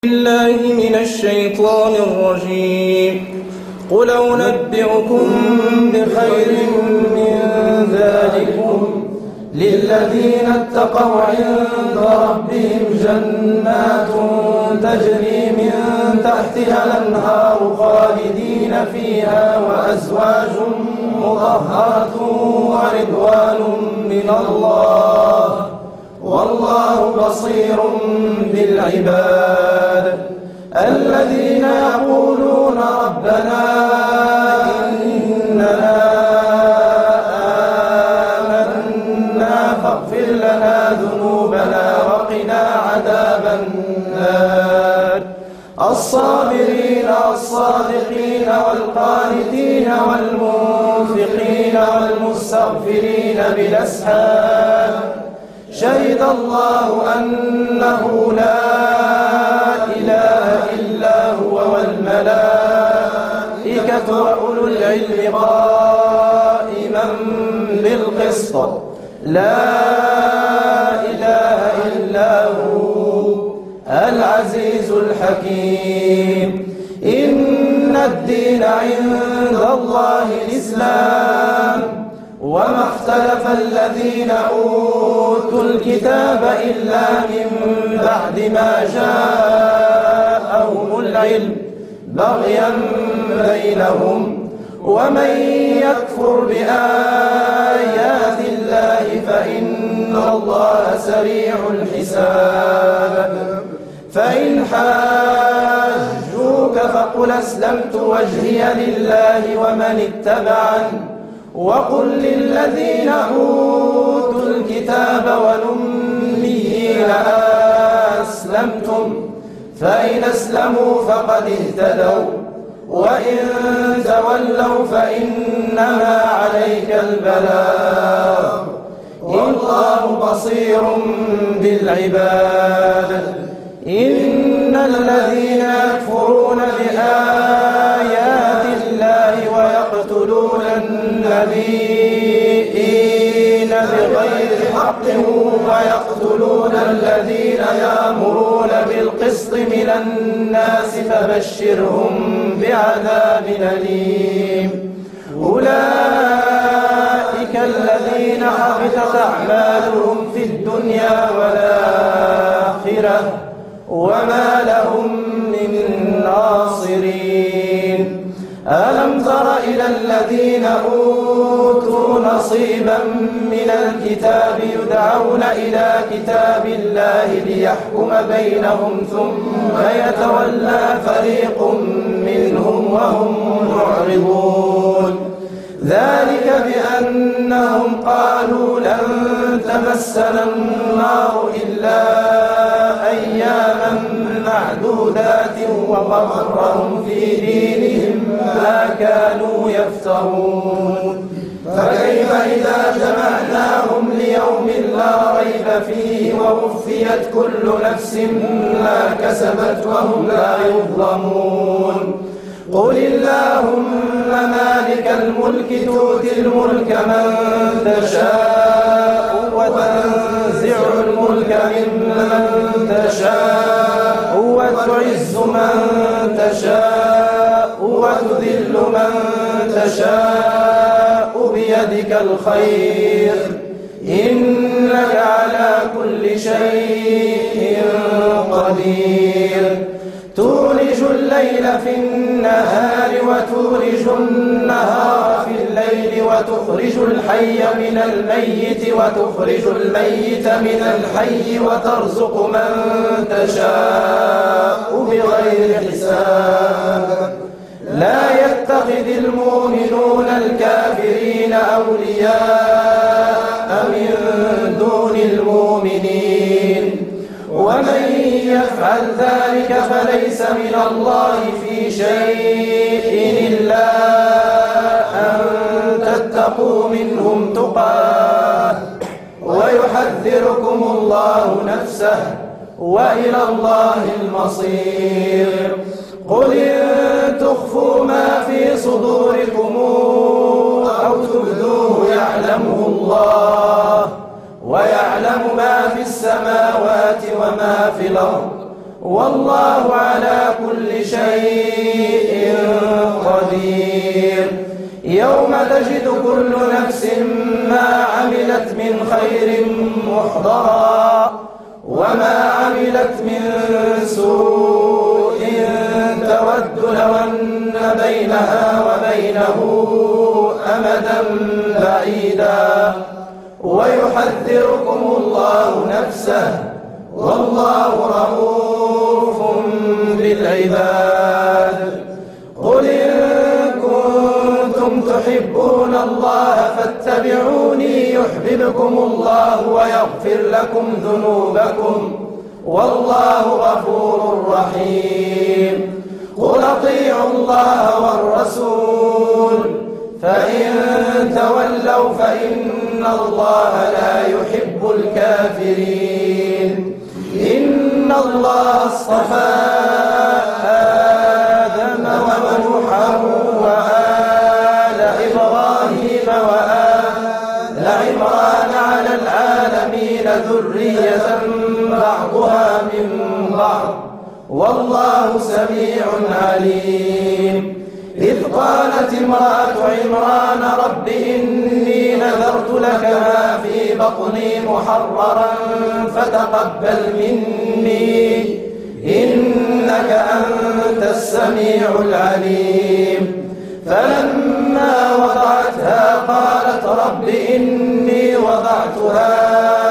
بالله من الشيطان الرجيم. قل أنبئكم بخير من ذلكم للذين اتقوا عند ربهم جنات تجري من تحتها الأنهار خالدين فيها وأزواج مطهرة ورضوان من الله والله بصير بالعباد. الذين يقولون ربنا إننا آمنا فاغفر لنا ذنوبنا وقنا عذاب النار. الصابرين والصادقين والقانتين والمنفقين والمستغفرين بالأسحار. شهد الله أنه لا إله إلا هو والملائكة وأولو العلم قائما بالقسط. لا إله إلا هو العزيز الحكيم. إن الدين عند الله الإسلام وما اختلف الذين أوتوا الكتاب إلا من بعد ما جاءهم العلم بغيا بينهم. ومن يكفر بآيات الله فإن الله سريع الحساب. فإن حاجوك فقل أسلمت وجهي لله ومن اتبعني وقل للذين أوتوا الكتاب والأميين أسلمتم فإن أسلموا فقد اهتدوا وإن تولوا فإنما عليك البلاغ والله بصير بالعباد. إن الذين يكفرون بآيات الله ويقتلون النبيين بغير حق ويقتلون الذين يأمرون بالقسط من الناس فبشرهم بعذاب أليم. أولئك الذين حبطت أعمالهم في الدنيا والآخرة وما لهم من ناصرين. ألم تر إلى الذين أوتوا نصيبا من الكتاب يدعون إلى كتاب الله ليحكم بينهم ثم يتولى فريق منهم وهم معرضون. ذلك بأنهم قالوا لن تمسنا النار إلا أياما معدودات وغرهم في دينهم ما كانوا يفترون. فكيف إذا جمعناهم ليوم لا ريب فيه ووفيت كل نفس ما كسبت وهم لا يظلمون. قل اللهم مالك الملك تؤتي الملك من تشاء وتنزع الملك ممن تشاء وتعز من تشاء وتذل من تشاء بيدك الخير إنك على كل شيء قدير. تولج الليل في النهار وتولج النهار في الليل وتخرج الحي من الميت وتخرج الميت من الحي وترزق من تشاء بغير حساب. لا يتخذ المؤمنون الكافرين أولياء من دون المؤمنين ومن يفعل ذلك فليس من الله في شيء إلا أن تتقوا منهم تقاه ويحذركم الله نفسه وإلى الله المصير. قل إن تخفوا ما في صدوركم أو تبدوه يعلمه الله ويعلم ما في السماوات وما في الأرض والله على كل شيء قدير. يوم تجد كل نفس ما عملت من خير محضرا وما عملت من سوء تود لو أن بينها وبينه أمدا بعيدا ويحذركم الله نفسه والله رؤوف بالعباد. قل إن كنتم تحبون الله فاتبعوني يحببكم الله ويغفر لكم ذنوبكم والله غفور رحيم. قل أطيعوا الله والرسول فإن تولوا فإن الله لا يحب الكافرين. إن الله اصطفى آدم ونوحا وآل إبراهيم وآل عمران على العالمين ذرية بعضها من بعض والله سميع عليم. إذ قالت امرأة عمران رب إني نذرت لك ما في بطني محررا فتقبل مني إنك أنت السميع العليم. فلما وضعتها قالت رب إني وضعتها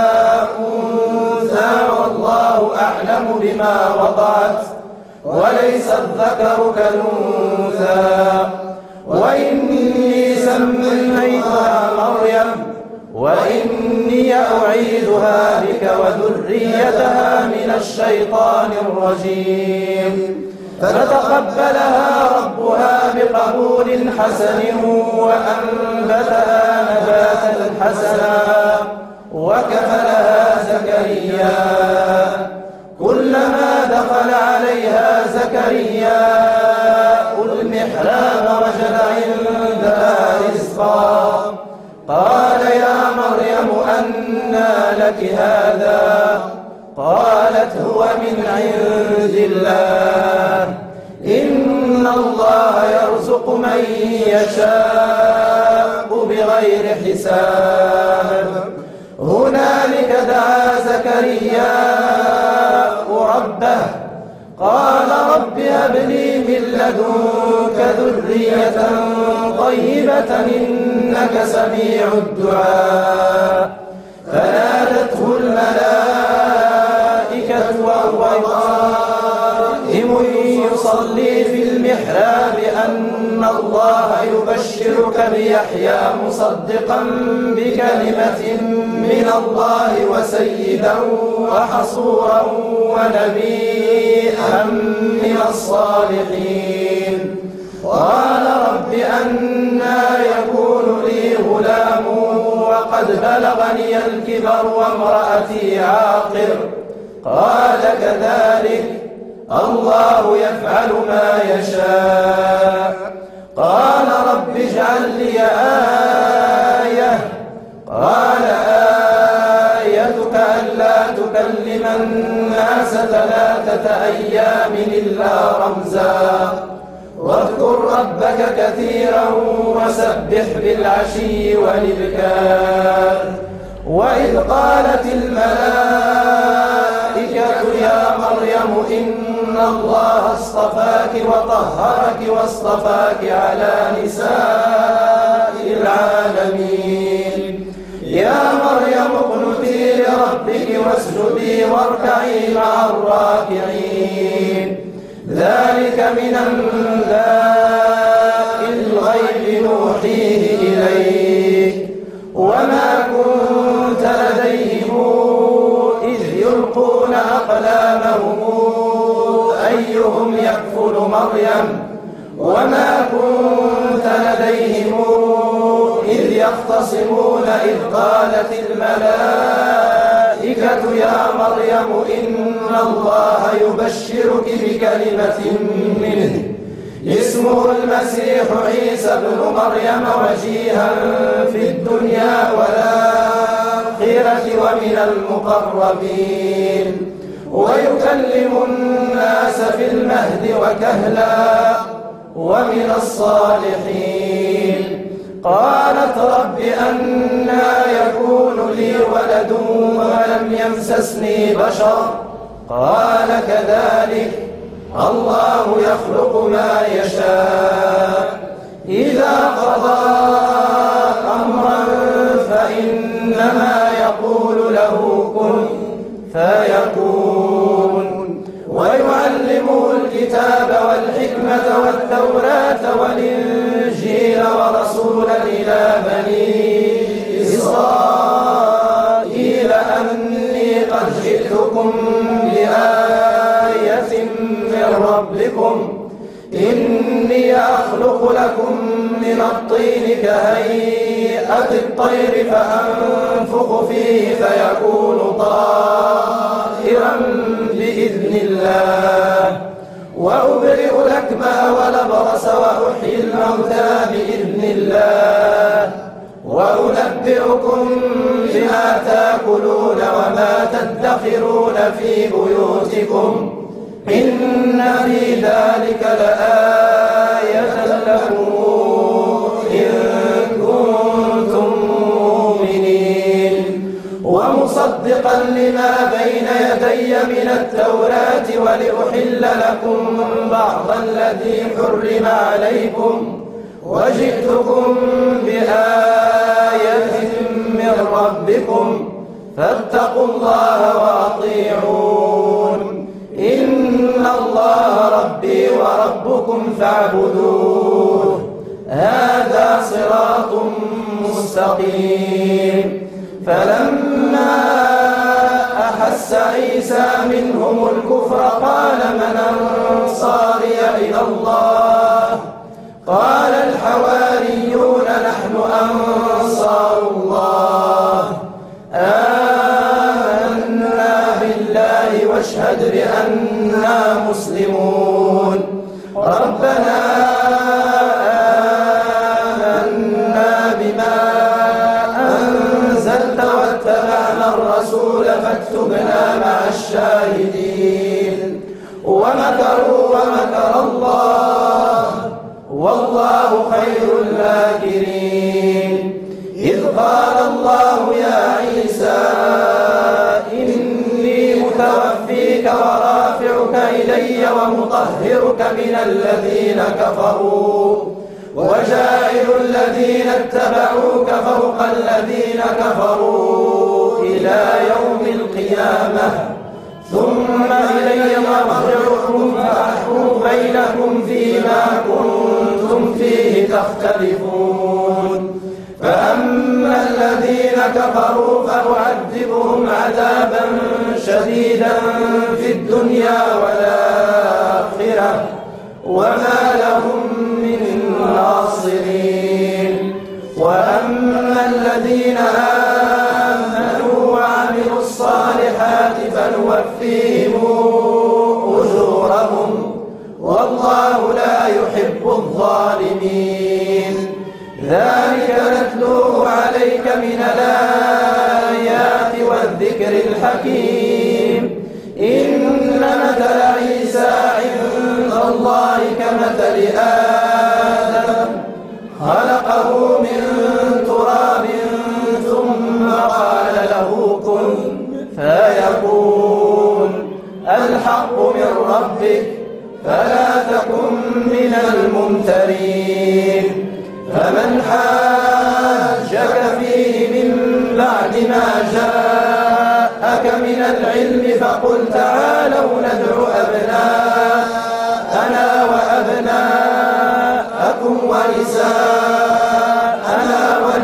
أنثى والله أعلم بما وضعت وليس الذكر كالأنثى وإني سميتها مريم وإني أعيذها بك وذريتها من الشيطان الرجيم. فتقبلها ربها بقبول حسن وأنبتها نباتا حسنا وكفلها زكريا. كلما دخل عليها زكريا المحراب وجد عندها رزقا قال يا مريم أنى لك هذا قالت هو من عند الله إن الله يرزق من يشاء بغير حساب. هنالك دعا زكريا ربه قال رب هب لي من لدنك ذرية طيبة إنك سميع الدعاء. فنادته الملائكة وهو قائم يصلي في المحراب أن الله يبشرك بيحيى مصدقا بكلمة من الله وسيدا وحصورا ونبيا من الصالحين. قال رب أنى يكون لي غلام وقد بلغني الكبر وامرأتي عاقر قال كذلك الله يفعل ما يشاء. قال رب اجعل لي آية قال آيتك ألا تكلم الناس 3 أيام إلا رمزا واذكر ربك كثيرا وسبح بالعشي والإبكار. وإذ قالت الملائكة يا مريم إن الله اصطفاك وطهرك واصطفاك على نساء العالمين. يا مريم اقنتي لربك واسجدي واركعي مع الراكعين. ذلك من أنباء الغيب نوحيه إليك وما كنت لديهم إذ يلقون أقلامهم أيهم يكفل مريم وما كنت لديهم إذ يختصمون إذ قالت الملائكة يا مريم إن الله يبشرك بكلمة منه اسمه المسيح عيسى ابن مريم وجيها في الدنيا والآخرة ومن المقربين. ويكلم الناس في المهد وكهلا ومن الصالحين. قالت رب أنى يكون لي ولد ولم يمسسني بشر قال كذلك الله يخلق ما يشاء إذا قضى أمرا فإنما يقول له كن فيكون. ويعلمه الكتاب والحكمة والتوراة والإنجيل ورسولا إلى بني إسرائيل أني قد جئتكم بآية من ربكم إني أخلق لكم من الطين كهيئة الطير فأنفخ فيه فيكون طائرا بإذن الله وأبرئ الأكمه والأبرص وأحيي الموتى بإذن الله وأنبئكم بما تأكلون وما تدخرون في بيوتكم إن في ذلك لآية لكم إن كنتم مؤمنين. ومصدقا لما بين يدي من التوراة ولأحل لكم بعض الذي حرم عليكم وجئتكم بآية من ربكم فاتقوا الله وأطيعون إن الله ربي وربكم فاعبدوه هذا صراط مستقيم. فلما أحس عيسى منهم الكفر قال من أنصاري إلى الله قال الحواريون نحن أنصار الله آمنا بالله واشهد بأننا مسلمون. ربنا آمنا بما أنزلت واتبعنا الرسول فاكتبنا مع الشاهدين. ومكروا ومكر الله والله خير الماكرين. إذ قال الله يا عيسى إني متوفيك ورافعك إلي ومطهرك من الذين كفروا وجاعل الذين اتبعوك فوق الذين كفروا إلى يوم القيامة ثم إلي مرجعكم فأحكم بينكم فيما كنتم فيه تختلفون. فأما الذين كفروا فأعذبهم عذابا شديدا في الدنيا والآخرة وما لهم من ناصرين. وأما الذين آمنوا وعملوا الصالحات فنوفيهم أجورهم والله لا يحب الظالمين. ذلك نتلوه عليك من الآيات والذكر الحكيم. إن مثل عيسى عند الله كمثل آدم خلقه من تراب ثم قال له كن فيكون. الحق من ربك فلا تكن من الممترين. فمن حاجك فيه من بعد ما جاءك من العلم فقل تعالوا ندع أبناءنا وأبناءكم ونساءنا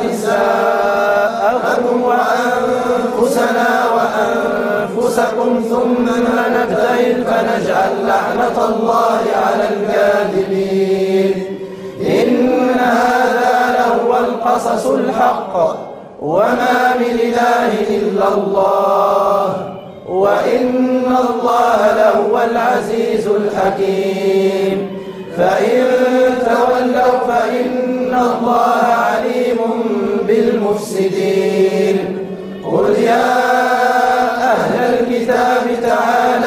ونساءكم وأنفسنا وأنفسكم ثم نبتهل فنجعل لعنة الله على الكاذبين. إن هذا لهو القصص الحق وما من إله إلا الله وإن الله لهو العزيز الحكيم. فإن تولوا فإن الله عليم بالمفسدين. قل يا أهل الكتاب تعالوا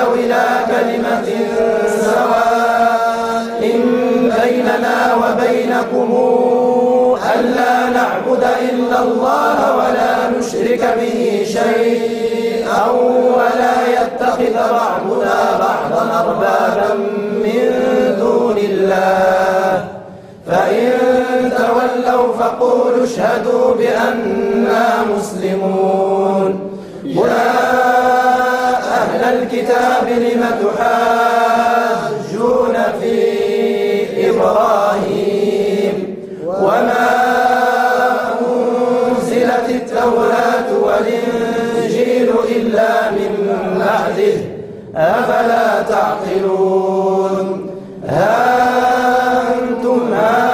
بينكم ألا نعبد إلا الله ولا نشرك به شيئا ولا يتخذ بعضنا بعضا أربابا من دون الله فإن تولوا فقولوا اشهدوا بأننا مسلمون. يا أهل الكتاب لم تحاجون في إبراهيم وما أنزلت التوراة والإنجيل إلا من بعده أفلا تعقلون. ها أنتم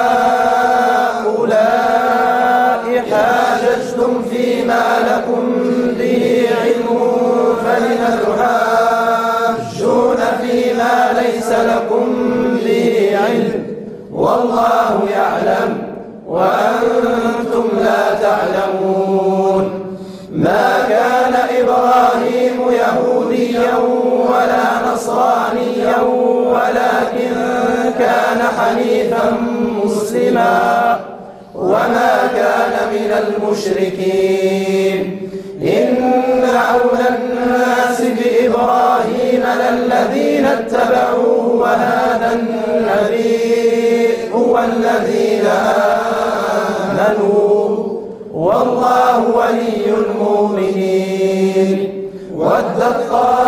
هؤلاء حاججتم فيما لكم به علم فلم تحاجون فيما ليس لكم به علم والله يعلم وأنتم لا تعلمون. ما كان إبراهيم يهوديا ولا نصرانيا ولكن كان حنيفا مسلما وما كان من المشركين. إن أولى الناس بإبراهيم للذين اتبعوه وهذا النبي والذين آمنوا والله ولي المؤمنين. ودت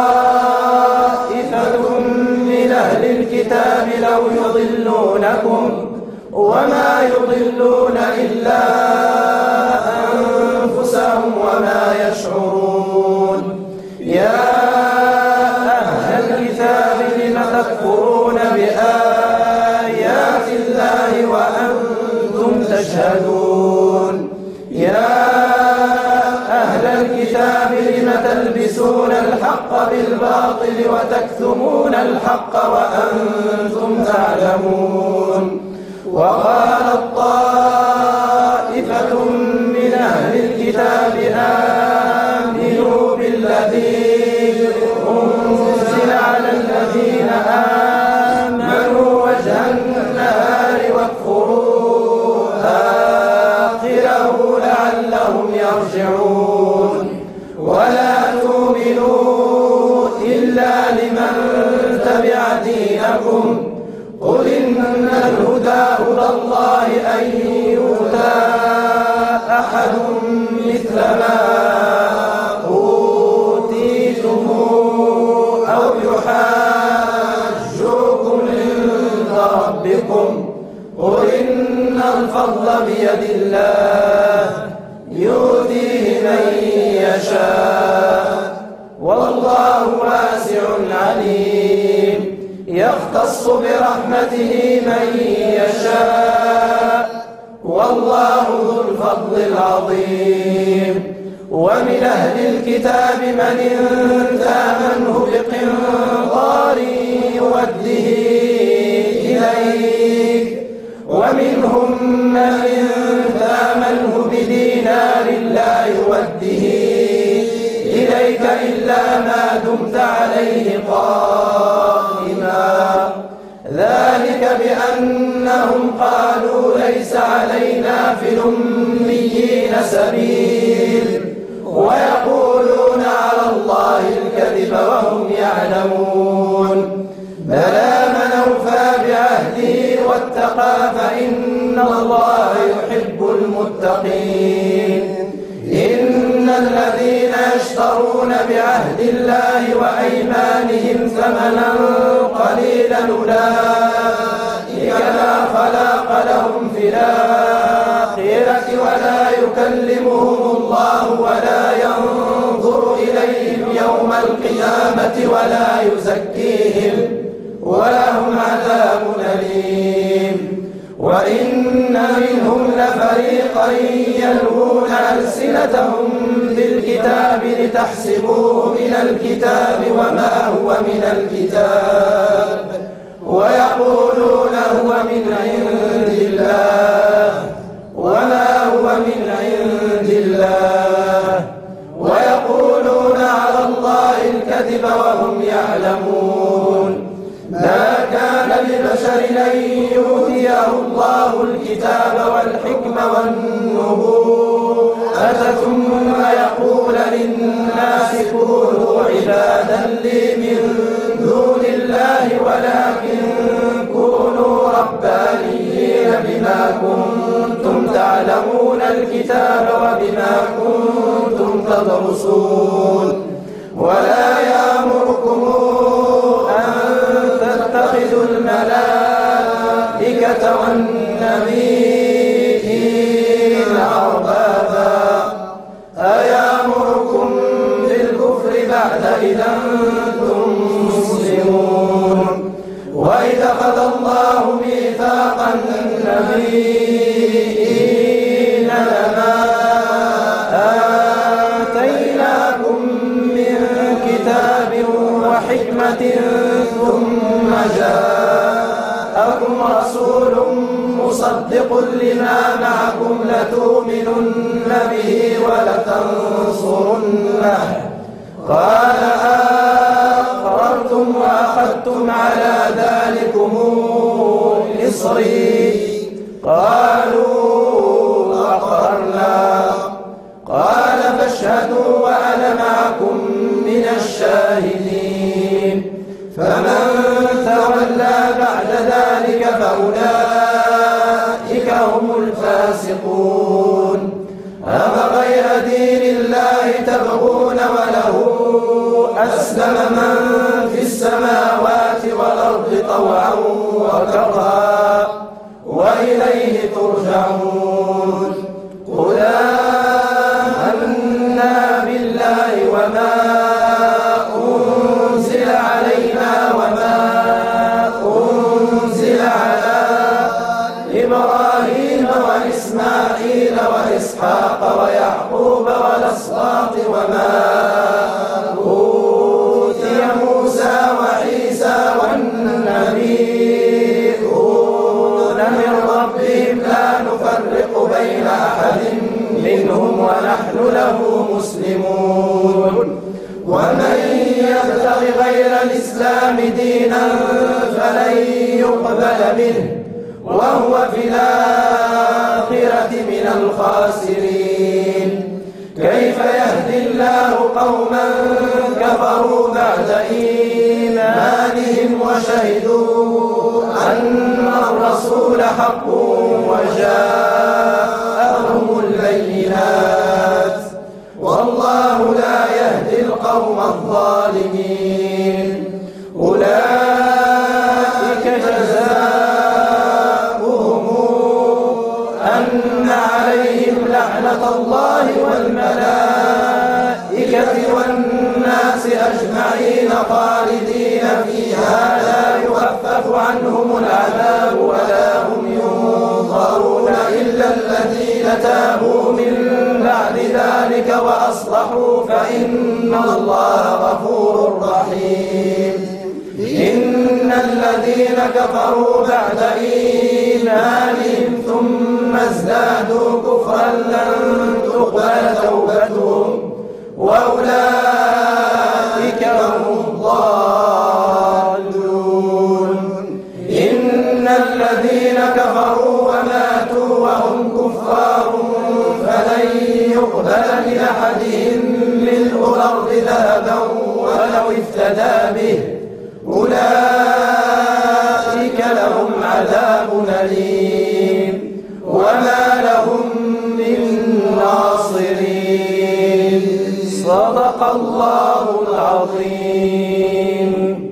طائفة من أهل الكتاب لو يضلونكم وما يضلون إلا أنفسهم وما يشعرون. يا أهل الكتاب لم تكفرون بآيات الله وأنتم تشهدون. يا أهل الكتاب لم تلبسون الحق بالباطل وتكتمون الحق وأنتم تعلمون. وقالت طائفة من أهل الكتاب آمنوا بالذي أنزل على الذين آمنوا وجه النهار واكفروا آخره لعلهم يرجعون. ولا تؤمنوا إلا لمن تبع دينكم قل إن الهدى هدى الله أن يؤتى أحد مثل ما أوتيتم أو يحاجوكم عند ربكم قل إن الفضل بيد الله يؤتيه من يشاء والله واسع عليم. يختص برحمته من يشاء والله ذو الفضل العظيم. ومن أهل الكتاب من إن تأمنه بقنطار يوده إليك ومنهم من إن تأمنه بدينار لا يوده إليك إلا ما دمت عليه قائما ذلك بأنهم قالوا ليس علينا في الأميين سبيل ويقولون على الله الكذب وهم يعلمون. بلى من أوفى بعهده واتقى فإن الله يحب المتقين. إن الذين يشترون بعهد الله وأيمانهم ثمنا قليلا أولئك لا خلاق لهم في الآخرة ولا يكلمهم الله ولا ينظر إليهم يوم القيامة ولا يزكيهم ولهم عذاب أليم. وإن منهم لفريقا يلوون ألسنتهم بالكتاب لتحسبوه من الكتاب وما هو من الكتاب ويقولون هو من عند الله وما هو من عند الله ويقولون على الله الكذب وهم يعلمون. ما كان لبشر أن يؤتيه الله الكتاب والحكمة والنبوءة ثم يقول للناس كونوا عبادا لي من دون الله ولكن كونوا ربانيين بما كنتم تعلمون الكتاب وبما كنتم تدرسون ولا يأمركم أن تتخذوا الملائكة والنبيين أربابا أيأمركم بالكفر بعد إذ أنتم مسلمون وإذ أخذ الله ميثاق النبيين لما آتيناكم من كتاب وحكمة ثم جاءكم رسول مصدق لما معكم لتؤمنن به ولتنصرنه قال أقررتم وأخذتم على ذلكم إصري قالوا أقررنا قال فاشهدوا وأنا معكم من الشاهدين فمن تولى بعد ذلك فأولئك هم الفاسقون أفغير دين الله تبغون وله أسلم من في السماوات والأرض طوعا وكرها وإليه ترجعون قل آمنا بالله وما أنزل علينا وما أنزل على إبراهيم وإسماعيل وإسحاق ويعقوب والأسباط وما أوتي موسى وعيسى والنبيون من ربهم لا نفرق بين أحد منهم ونحن له مسلمون ومن يبتغ غير الإسلام دينا فلن يقبل منه وهو في الآخرة من الخاسرين كيف يهدي الله قوما كفروا بعد إيمانهم وشهدوا أن الرسول حق وجاءهم البينات والله لا يهدي القوم الظالمين أولئك جزاؤهم أن عليهم لعنة الله والملائكة والناس أجمعين خالدين فيها لا يخفف عنهم العذاب ولا هم ينظرون إلا الذين تابوا من بعد ذلك وأصلحوا فإن الله غفور رحيم إن الذين كفروا بعد إيمانهم ثم ازدادوا كفرا لن تقبل توبتهم وأولئك هم الضالون إن الذين كفروا وماتوا وهم كفار فلن يقبل من أحدهم ملء الأرض ذهبا ولو افتدى به أولئك لهم عذاب أليم وما لهم من ناصرين صدق الله العظيم.